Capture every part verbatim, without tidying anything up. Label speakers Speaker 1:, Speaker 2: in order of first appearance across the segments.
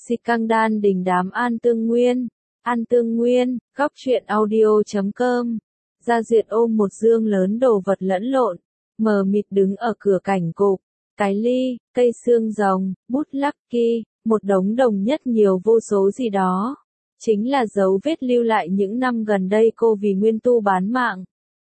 Speaker 1: Si căng đan đình đám An Tương Nguyên. An Tương Nguyên, góc truyện audio chấm com. Gia Duyệt ôm một dương lớn đồ vật lẫn lộn, mờ mịt đứng ở cửa cảnh cục. Cái ly, cây xương rồng, bút lucky, một đống đồng nhất nhiều vô số gì đó. Chính là dấu vết lưu lại những năm gần đây cô vì Nguyên Tu bán mạng.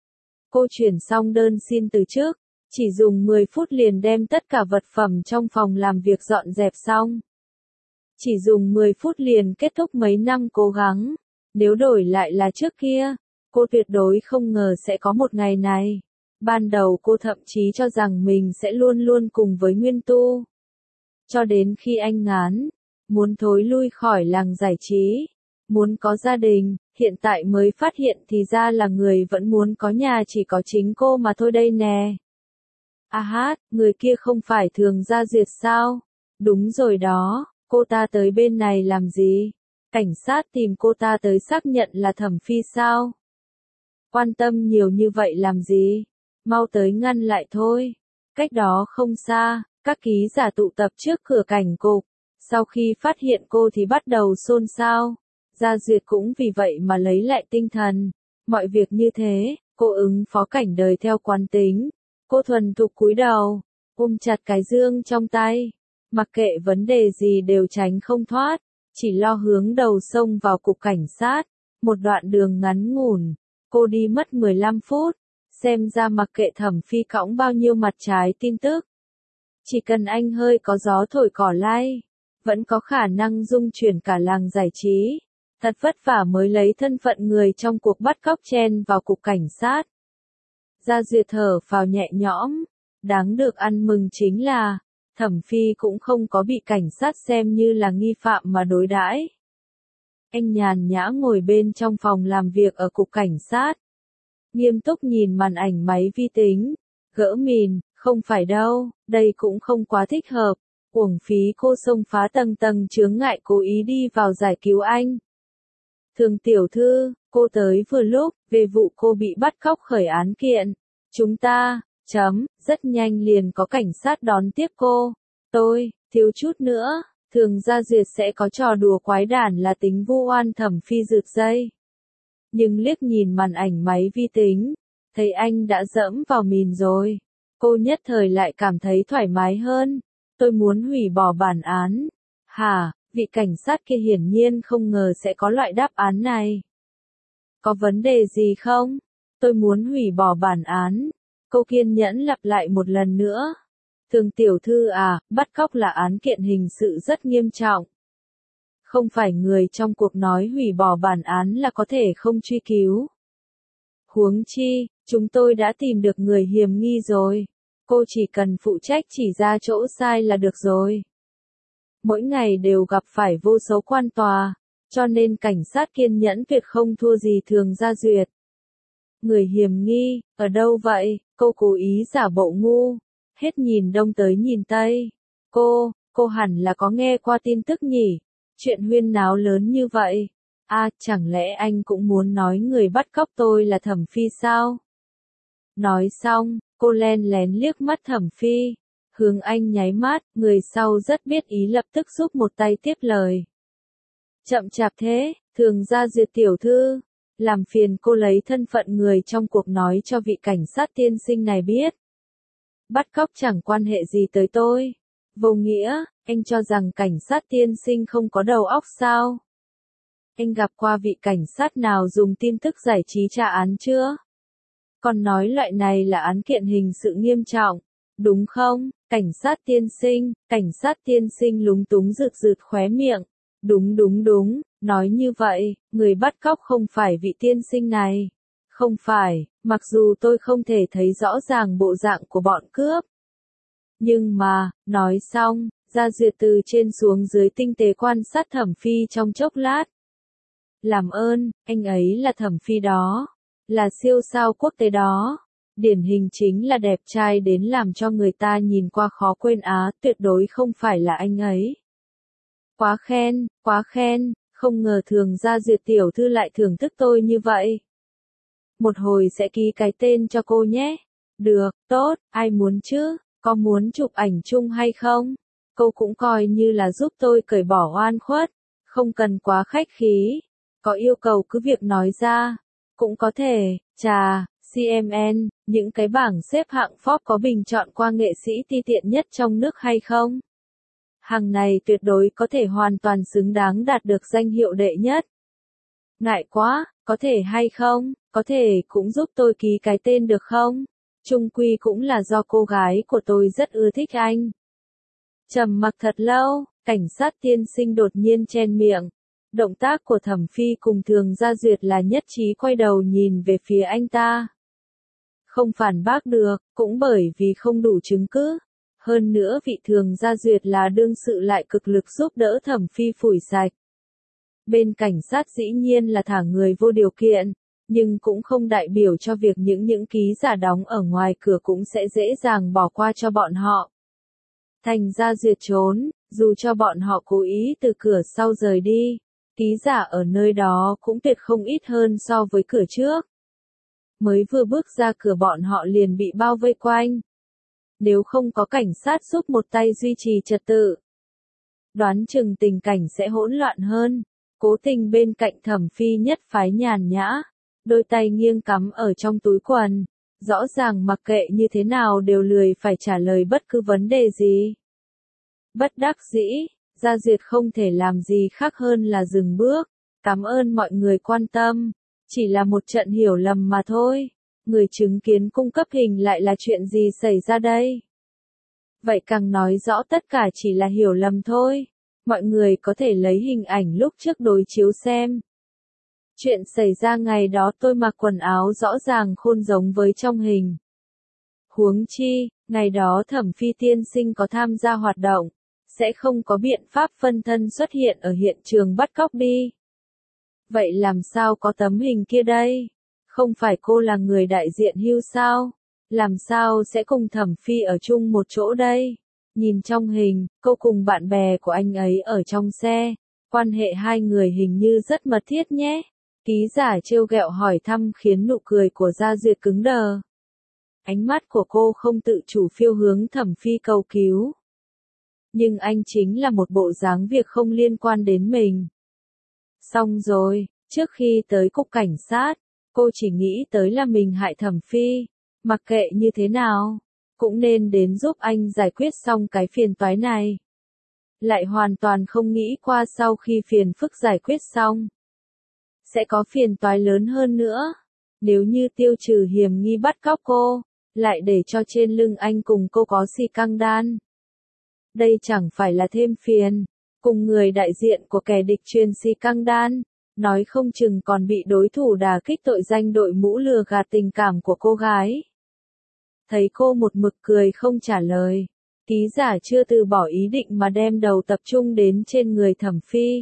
Speaker 1: Cô chuyển xong đơn xin từ chức, chỉ dùng mười phút liền đem tất cả vật phẩm trong phòng làm việc dọn dẹp xong. Chỉ dùng mười phút liền kết thúc mấy năm cố gắng. Nếu đổi lại là trước kia, cô tuyệt đối không ngờ sẽ có một ngày này. Ban đầu cô thậm chí cho rằng mình sẽ luôn luôn cùng với Nguyên Tu. Cho đến khi anh ngán, muốn thối lui khỏi làng giải trí, muốn có gia đình, hiện tại mới phát hiện thì ra là người vẫn muốn có nhà chỉ có chính cô mà thôi đây nè. À hát, người kia không phải Thường Gia Duyệt sao? Đúng rồi đó, cô ta tới bên này làm gì? Cảnh sát tìm cô ta tới xác nhận là Thẩm Phi sao? Quan tâm nhiều như vậy làm gì? Mau tới ngăn lại thôi. Cách đó không xa, các ký giả tụ tập trước cửa cảnh cục. Sau khi phát hiện cô thì bắt đầu xôn xao. Gia Duyệt cũng vì vậy mà lấy lại tinh thần. Mọi việc như thế, cô ứng phó cảnh đời theo quán tính. Cô thuần thục cúi đầu, ôm chặt cái dương trong tay. Mặc kệ vấn đề gì đều tránh không thoát, chỉ lo hướng đầu xông vào cục cảnh sát. Một đoạn đường ngắn ngủn, cô đi mất mười lăm phút. Xem ra mặc kệ Thẩm Phi cõng bao nhiêu mặt trái tin tức, chỉ cần anh hơi có gió thổi cỏ lay, vẫn có khả năng dung chuyển cả làng giải trí. Thật vất vả mới lấy thân phận người trong cuộc bắt cóc chen vào cục cảnh sát. Gia Duyệt thở phào nhẹ nhõm, đáng được ăn mừng chính là, Thẩm Phi cũng không có bị cảnh sát xem như là nghi phạm mà đối đãi. Anh nhàn nhã ngồi bên trong phòng làm việc ở cục cảnh sát. Nghiêm túc nhìn màn ảnh máy vi tính, gỡ mìn, không phải đâu, đây cũng không quá thích hợp. Uổng phí cô xông phá tầng tầng chướng ngại cố ý đi vào giải cứu anh. Thường tiểu thư, cô tới vừa lúc, về vụ cô bị bắt cóc khởi án kiện. Chúng ta, chấm, rất nhanh liền có cảnh sát đón tiếp cô. Tôi, thiếu chút nữa, Thường Gia Duyệt sẽ có trò đùa quái đản là tính vu oan Thẩm Phi rượt dây. Nhưng liếc nhìn màn ảnh máy vi tính, thấy anh đã dẫm vào mìn rồi. Cô nhất thời lại cảm thấy thoải mái hơn. Tôi muốn hủy bỏ bản án. Hả, vị cảnh sát kia hiển nhiên không ngờ sẽ có loại đáp án này. Có vấn đề gì không? Tôi muốn hủy bỏ bản án. Cô kiên nhẫn lặp lại một lần nữa. Thường tiểu thư à, bắt cóc là án kiện hình sự rất nghiêm trọng. Không phải người trong cuộc nói hủy bỏ bản án là có thể không truy cứu. Huống chi, chúng tôi đã tìm được người hiểm nghi rồi. Cô chỉ cần phụ trách chỉ ra chỗ sai là được rồi. Mỗi ngày đều gặp phải vô số quan tòa, cho nên cảnh sát kiên nhẫn tuyệt không thua gì Thường Gia Duyệt. Người hiểm nghi, ở đâu vậy? Cô cố ý giả bộ ngu, hết nhìn đông tới nhìn tây. Cô, cô hẳn là có nghe qua tin tức nhỉ? Chuyện huyên náo lớn như vậy. À, chẳng lẽ anh cũng muốn nói người bắt cóc tôi là Thẩm Phi sao? Nói xong, cô len lén liếc mắt Thẩm Phi, hướng anh nháy mắt, người sau rất biết ý lập tức giúp một tay tiếp lời. Chậm chạp thế, Thường Gia Duyệt tiểu thư, làm phiền cô lấy thân phận người trong cuộc nói cho vị cảnh sát tiên sinh này biết. Bắt cóc chẳng quan hệ gì tới tôi. Vô nghĩa, anh cho rằng cảnh sát tiên sinh không có đầu óc sao? Anh gặp qua vị cảnh sát nào dùng tin tức giải trí tra án chưa? Còn nói loại này là án kiện hình sự nghiêm trọng, đúng không? Cảnh sát tiên sinh, cảnh sát tiên sinh lúng túng rực rực khóe miệng. Đúng đúng đúng, nói như vậy, người bắt cóc không phải vị tiên sinh này. Không phải, mặc dù tôi không thể thấy rõ ràng bộ dạng của bọn cướp. Nhưng mà, nói xong, Gia Duyệt từ trên xuống dưới tinh tế quan sát Thẩm Phi trong chốc lát. Làm ơn, anh ấy là Thẩm Phi đó. Là siêu sao quốc tế đó. Điển hình chính là đẹp trai đến làm cho người ta nhìn qua khó quên á, tuyệt đối không phải là anh ấy. Quá khen, quá khen, không ngờ Thường Gia Duyệt tiểu thư lại thưởng thức tôi như vậy. Một hồi sẽ ký cái tên cho cô nhé. Được, tốt, ai muốn chứ, có muốn chụp ảnh chung hay không? cô cũng coi như là giúp tôi cởi bỏ oan khuất, không cần quá khách khí. Có yêu cầu cứ việc nói ra. Cũng có thể, chà, xê em en, những cái bảng xếp hạng Forbes có bình chọn qua nghệ sĩ ti tiện nhất trong nước hay không? Hàng này tuyệt đối có thể hoàn toàn xứng đáng đạt được danh hiệu đệ nhất. Ngại quá, có thể hay không, có thể cũng giúp tôi ký cái tên được không? Chung quy cũng là do cô gái của tôi rất ưa thích anh. Trầm mặc thật lâu, cảnh sát tiên sinh đột nhiên chen miệng. Động tác của Thẩm Phi cùng Thường Gia Duyệt là nhất trí quay đầu nhìn về phía anh ta. Không phản bác được, cũng bởi vì không đủ chứng cứ. Hơn nữa vị Thường Gia Duyệt là đương sự lại cực lực giúp đỡ Thẩm Phi phủi sạch. Bên cảnh sát dĩ nhiên là thả người vô điều kiện, nhưng cũng không đại biểu cho việc những những ký giả đóng ở ngoài cửa cũng sẽ dễ dàng bỏ qua cho bọn họ. Thành ra Duyệt trốn, dù cho bọn họ cố ý từ cửa sau rời đi, ký giả ở nơi đó cũng tuyệt không ít hơn so với cửa trước. Mới vừa bước ra cửa bọn họ liền bị bao vây quanh. Nếu không có cảnh sát giúp một tay duy trì trật tự, đoán chừng tình cảnh sẽ hỗn loạn hơn. Cố Tình bên cạnh Thẩm Phi nhất phái nhàn nhã, đôi tay nghiêng cắm ở trong túi quần, rõ ràng mặc kệ như thế nào đều lười phải trả lời bất cứ vấn đề gì. Bất đắc dĩ, Gia Duyệt không thể làm gì khác hơn là dừng bước. Cảm ơn mọi người quan tâm, chỉ là một trận hiểu lầm mà thôi. Người chứng kiến cung cấp hình lại là chuyện gì xảy ra đây? Vậy càng nói rõ tất cả chỉ là hiểu lầm thôi. Mọi người có thể lấy hình ảnh lúc trước đối chiếu xem. Chuyện xảy ra ngày đó tôi mặc quần áo rõ ràng khôn giống với trong hình. Huống chi, ngày đó Thẩm Phi tiên sinh có tham gia hoạt động, sẽ không có biện pháp phân thân xuất hiện ở hiện trường bắt cóc đi. Vậy làm sao có tấm hình kia đây? Không phải cô là người đại diện hưu sao? Làm sao sẽ cùng Thẩm Phi ở chung một chỗ đây? Nhìn trong hình, cô cùng bạn bè của anh ấy ở trong xe, quan hệ hai người hình như rất mật thiết nhé. Ký giả trêu ghẹo hỏi thăm khiến nụ cười của Gia Duyệt cứng đờ. Ánh mắt của cô không tự chủ phiêu hướng Thẩm Phi cầu cứu. Nhưng anh chính là một bộ dáng việc không liên quan đến mình. Xong rồi, trước khi tới cục cảnh sát, cô chỉ nghĩ tới là mình hại Thẩm Phi. Mặc kệ như thế nào, cũng nên đến giúp anh giải quyết xong cái phiền toái này. Lại hoàn toàn không nghĩ qua sau khi phiền phức giải quyết xong, sẽ có phiền toái lớn hơn nữa. Nếu như tiêu trừ hiểm nghi bắt cóc cô, lại để cho trên lưng anh cùng cô có xì căng đan. Đây chẳng phải là thêm phiền, cùng người đại diện của kẻ địch truyền xì căng đan, nói không chừng còn bị đối thủ đả kích tội danh đội mũ lừa gạt tình cảm của cô gái. Thấy cô một mực cười không trả lời, ký giả chưa từ bỏ ý định mà đem đầu tập trung đến trên người Thẩm Phi.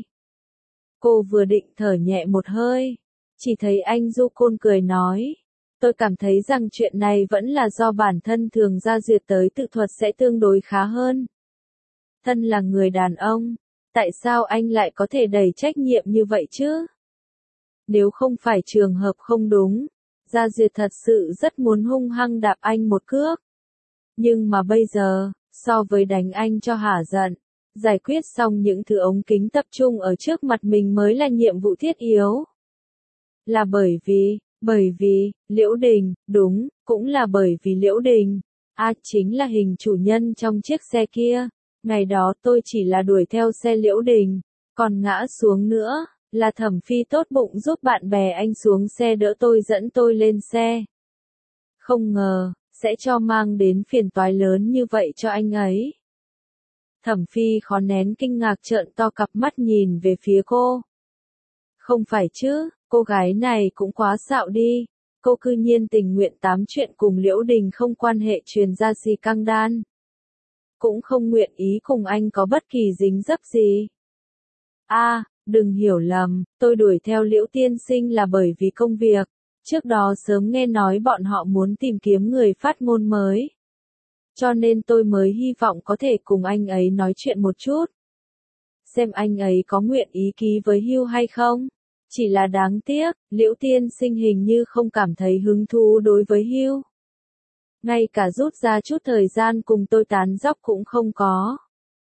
Speaker 1: Cô vừa định thở nhẹ một hơi, chỉ thấy anh Du Côn cười nói, tôi cảm thấy rằng chuyện này vẫn là do bản thân Thường Gia Duyệt tới tự thuật sẽ tương đối khá hơn. Thân là người đàn ông, tại sao anh lại có thể đẩy trách nhiệm như vậy chứ? Nếu không phải trường hợp không đúng, Gia Duyệt thật sự rất muốn hung hăng đạp anh một cước. Nhưng mà bây giờ, so với đánh anh cho hả giận, giải quyết xong những thứ ống kính tập trung ở trước mặt mình mới là nhiệm vụ thiết yếu. Là bởi vì, bởi vì, Liễu Đình, đúng, cũng là bởi vì Liễu Đình. À chính là hình chủ nhân trong chiếc xe kia. Ngày đó tôi chỉ là đuổi theo xe Liễu Đình, còn ngã xuống nữa, là Thẩm Phi tốt bụng giúp bạn bè anh xuống xe đỡ tôi dẫn tôi lên xe. Không ngờ, sẽ cho mang đến phiền toái lớn như vậy cho anh ấy. Thẩm Phi khó nén kinh ngạc trợn to cặp mắt nhìn về phía cô. Không phải chứ, cô gái này cũng quá xạo đi, cô cư nhiên tình nguyện tám chuyện cùng Liễu Đình không quan hệ truyền ra xì căng đan. Cũng không nguyện ý cùng anh có bất kỳ dính dấp gì. A, à, đừng hiểu lầm, tôi đuổi theo Liễu tiên sinh là bởi vì công việc. Trước đó sớm nghe nói bọn họ muốn tìm kiếm người phát ngôn mới. Cho nên tôi mới hy vọng có thể cùng anh ấy nói chuyện một chút. Xem anh ấy có nguyện ý ký với Hugh hay không. Chỉ là đáng tiếc, Liễu tiên sinh hình như không cảm thấy hứng thú đối với Hugh. Ngay cả rút ra chút thời gian cùng tôi tán dóc cũng không có.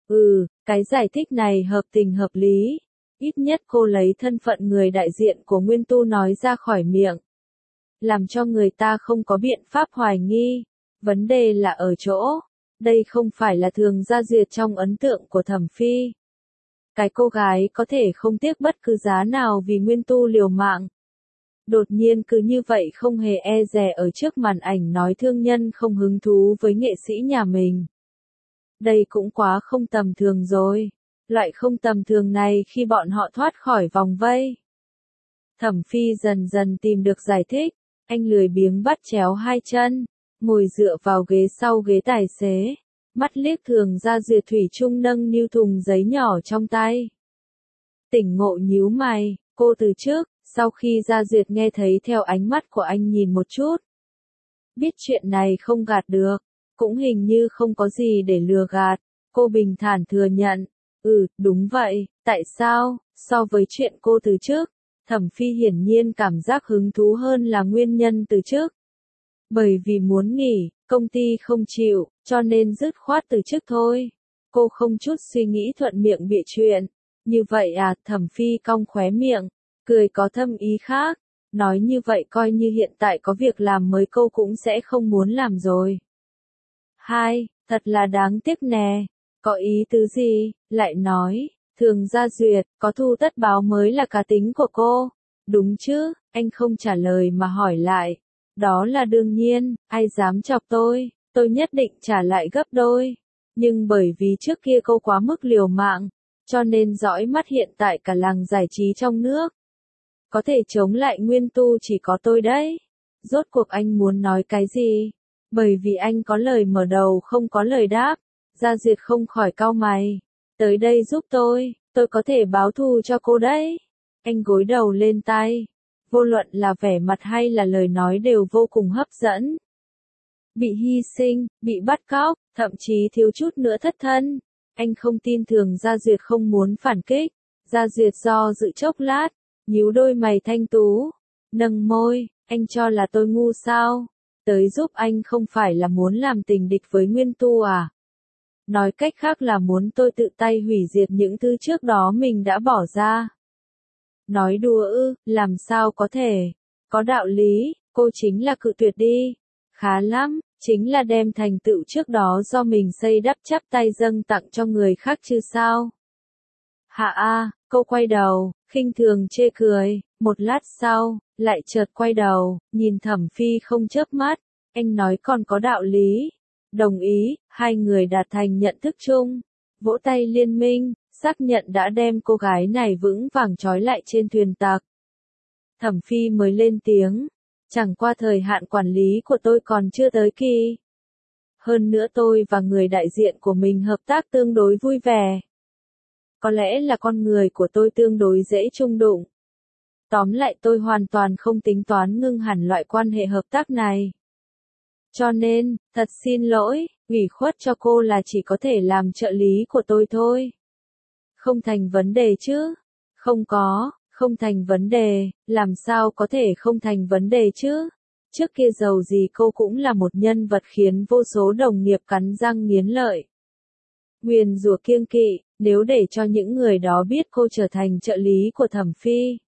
Speaker 1: Ừ, cái giải thích này hợp tình hợp lý. Ít nhất cô lấy thân phận người đại diện của Nguyên Tu nói ra khỏi miệng. Làm cho người ta không có biện pháp hoài nghi. Vấn đề là ở chỗ. Đây không phải là Thường Gia Duyệt trong ấn tượng của Thẩm Phi. Cái cô gái có thể không tiếc bất cứ giá nào vì Nguyên Tu liều mạng. Đột nhiên cứ như vậy không hề e dè ở trước màn ảnh nói thương nhân không hứng thú với nghệ sĩ nhà mình. Đây cũng quá không tầm thường rồi. Loại không tầm thường này khi bọn họ thoát khỏi vòng vây. Thẩm Phi dần dần tìm được giải thích. Anh lười biếng bắt chéo hai chân, ngồi dựa vào ghế sau ghế tài xế. Mắt liếc Thường Gia Duyệt thủy chung nâng niu thùng giấy nhỏ trong tay. Tỉnh ngộ nhíu mày, cô từ trước, sau khi Gia Duyệt nghe thấy theo ánh mắt của anh nhìn một chút. Biết chuyện này không gạt được, cũng hình như không có gì để lừa gạt, cô bình thản thừa nhận. Ừ, đúng vậy, tại sao, so với chuyện cô từ trước, Thẩm Phi hiển nhiên cảm giác hứng thú hơn là nguyên nhân từ trước. Bởi vì muốn nghỉ, công ty không chịu, cho nên dứt khoát từ chức thôi. Cô không chút suy nghĩ thuận miệng bịa chuyện. Như vậy à, Thẩm Phi cong khóe miệng, cười có thâm ý khác. Nói như vậy coi như hiện tại có việc làm mới cô cũng sẽ không muốn làm rồi. Hai, thật là đáng tiếc nè. Có ý tứ gì? Lại nói, Thường Gia Duyệt, có thu tất báo mới là cá tính của cô. Đúng chứ, anh không trả lời mà hỏi lại. Đó là đương nhiên, ai dám chọc tôi, tôi nhất định trả lại gấp đôi. Nhưng bởi vì trước kia cô quá mức liều mạng, cho nên dõi mắt hiện tại cả làng giải trí trong nước. Có thể chống lại Nguyên Tu chỉ có tôi đấy. Rốt cuộc anh muốn nói cái gì? Bởi vì anh có lời mở đầu không có lời đáp. Gia Duyệt không khỏi cau mày. Tới đây giúp tôi, tôi có thể báo thù cho cô đấy. Anh gối đầu lên tay. Vô luận là vẻ mặt hay là lời nói đều vô cùng hấp dẫn. Bị hy sinh, bị bắt cóc, thậm chí thiếu chút nữa thất thân. Anh không tin Thường Gia Duyệt không muốn phản kích. Gia Duyệt do dự chốc lát, nhíu đôi mày thanh tú, nâng môi, anh cho là tôi ngu sao? Tới giúp anh không phải là muốn làm tình địch với Nguyên Tu à? Nói cách khác là muốn tôi tự tay hủy diệt những thứ trước đó mình đã bỏ ra. Nói đùa ư, làm sao có thể? Có đạo lý, cô chính là cự tuyệt đi. Khá lắm, chính là đem thành tựu trước đó do mình xây đắp chắp tay dâng tặng cho người khác chứ sao? Hạ a, cô quay đầu, khinh thường chê cười, một lát sau, lại chợt quay đầu, nhìn Thẩm Phi không chớp mắt, anh nói còn có đạo lý. Đồng ý, hai người đạt thành nhận thức chung, vỗ tay liên minh, xác nhận đã đem cô gái này vững vàng trói lại trên thuyền tặc. Thẩm Phi mới lên tiếng, chẳng qua thời hạn quản lý của tôi còn chưa tới kỳ. Hơn nữa tôi và người đại diện của mình hợp tác tương đối vui vẻ. Có lẽ là con người của tôi tương đối dễ chung đụng. Tóm lại tôi hoàn toàn không tính toán ngưng hẳn loại quan hệ hợp tác này. Cho nên, thật xin lỗi, ủy khuất cho cô là chỉ có thể làm trợ lý của tôi thôi. Không thành vấn đề chứ? Không có, không thành vấn đề, làm sao có thể không thành vấn đề chứ? Trước kia giàu gì cô cũng là một nhân vật khiến vô số đồng nghiệp cắn răng nghiến lợi. Nguyền rủa kiêng kỵ, nếu để cho những người đó biết cô trở thành trợ lý của Thẩm Phi.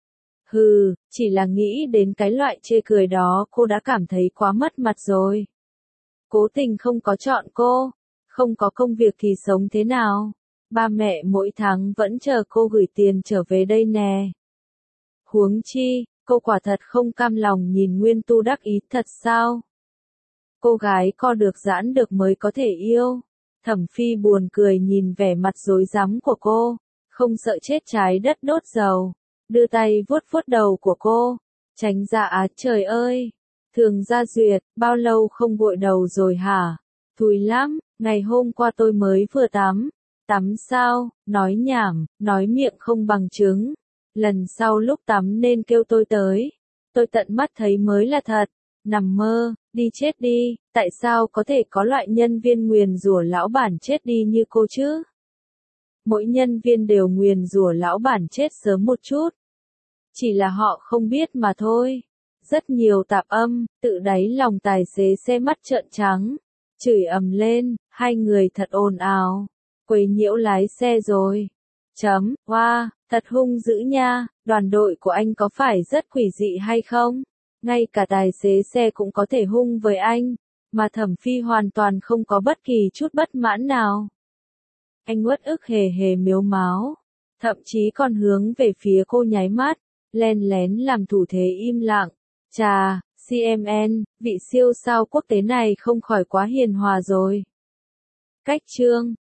Speaker 1: Hừ, chỉ là nghĩ đến cái loại chê cười đó cô đã cảm thấy quá mất mặt rồi. Cố tình không có chọn cô, không có công việc thì sống thế nào? Ba mẹ mỗi tháng vẫn chờ cô gửi tiền trở về đây nè. Huống chi, cô quả thật không cam lòng nhìn Nguyên Tu đắc ý thật sao? Cô gái co được giãn được mới có thể yêu. Thẩm Phi buồn cười nhìn vẻ mặt rối rắm của cô, không sợ chết trái đất đốt dầu, đưa tay vuốt vuốt đầu của cô, tránh ra á trời ơi. Thường Gia Duyệt, bao lâu không gội đầu rồi hả? Thúi lắm, ngày hôm qua tôi mới vừa tắm. Tắm sao? Nói nhảm, nói miệng không bằng chứng. Lần sau lúc tắm nên kêu tôi tới. Tôi tận mắt thấy mới là thật. Nằm mơ, đi chết đi, tại sao có thể có loại nhân viên nguyền rủa lão bản chết đi như cô chứ? Mỗi nhân viên đều nguyền rủa lão bản chết sớm một chút. Chỉ là họ không biết mà thôi. Rất nhiều tạp âm, tự đáy lòng tài xế xe mắt trợn trắng. Chửi ầm lên, hai người thật ồn ào. Quấy nhiễu lái xe rồi. Chấm, wow, thật hung dữ nha, đoàn đội của anh có phải rất quỷ dị hay không? Ngay cả tài xế xe cũng có thể hung với anh, mà Thẩm Phi hoàn toàn không có bất kỳ chút bất mãn nào. Anh uất ức hề hề mếu máo, thậm chí còn hướng về phía cô nháy mắt, len lén làm thủ thế im lặng. Chà, xê em en, vị siêu sao quốc tế này không khỏi quá hiền hòa rồi. Cách chương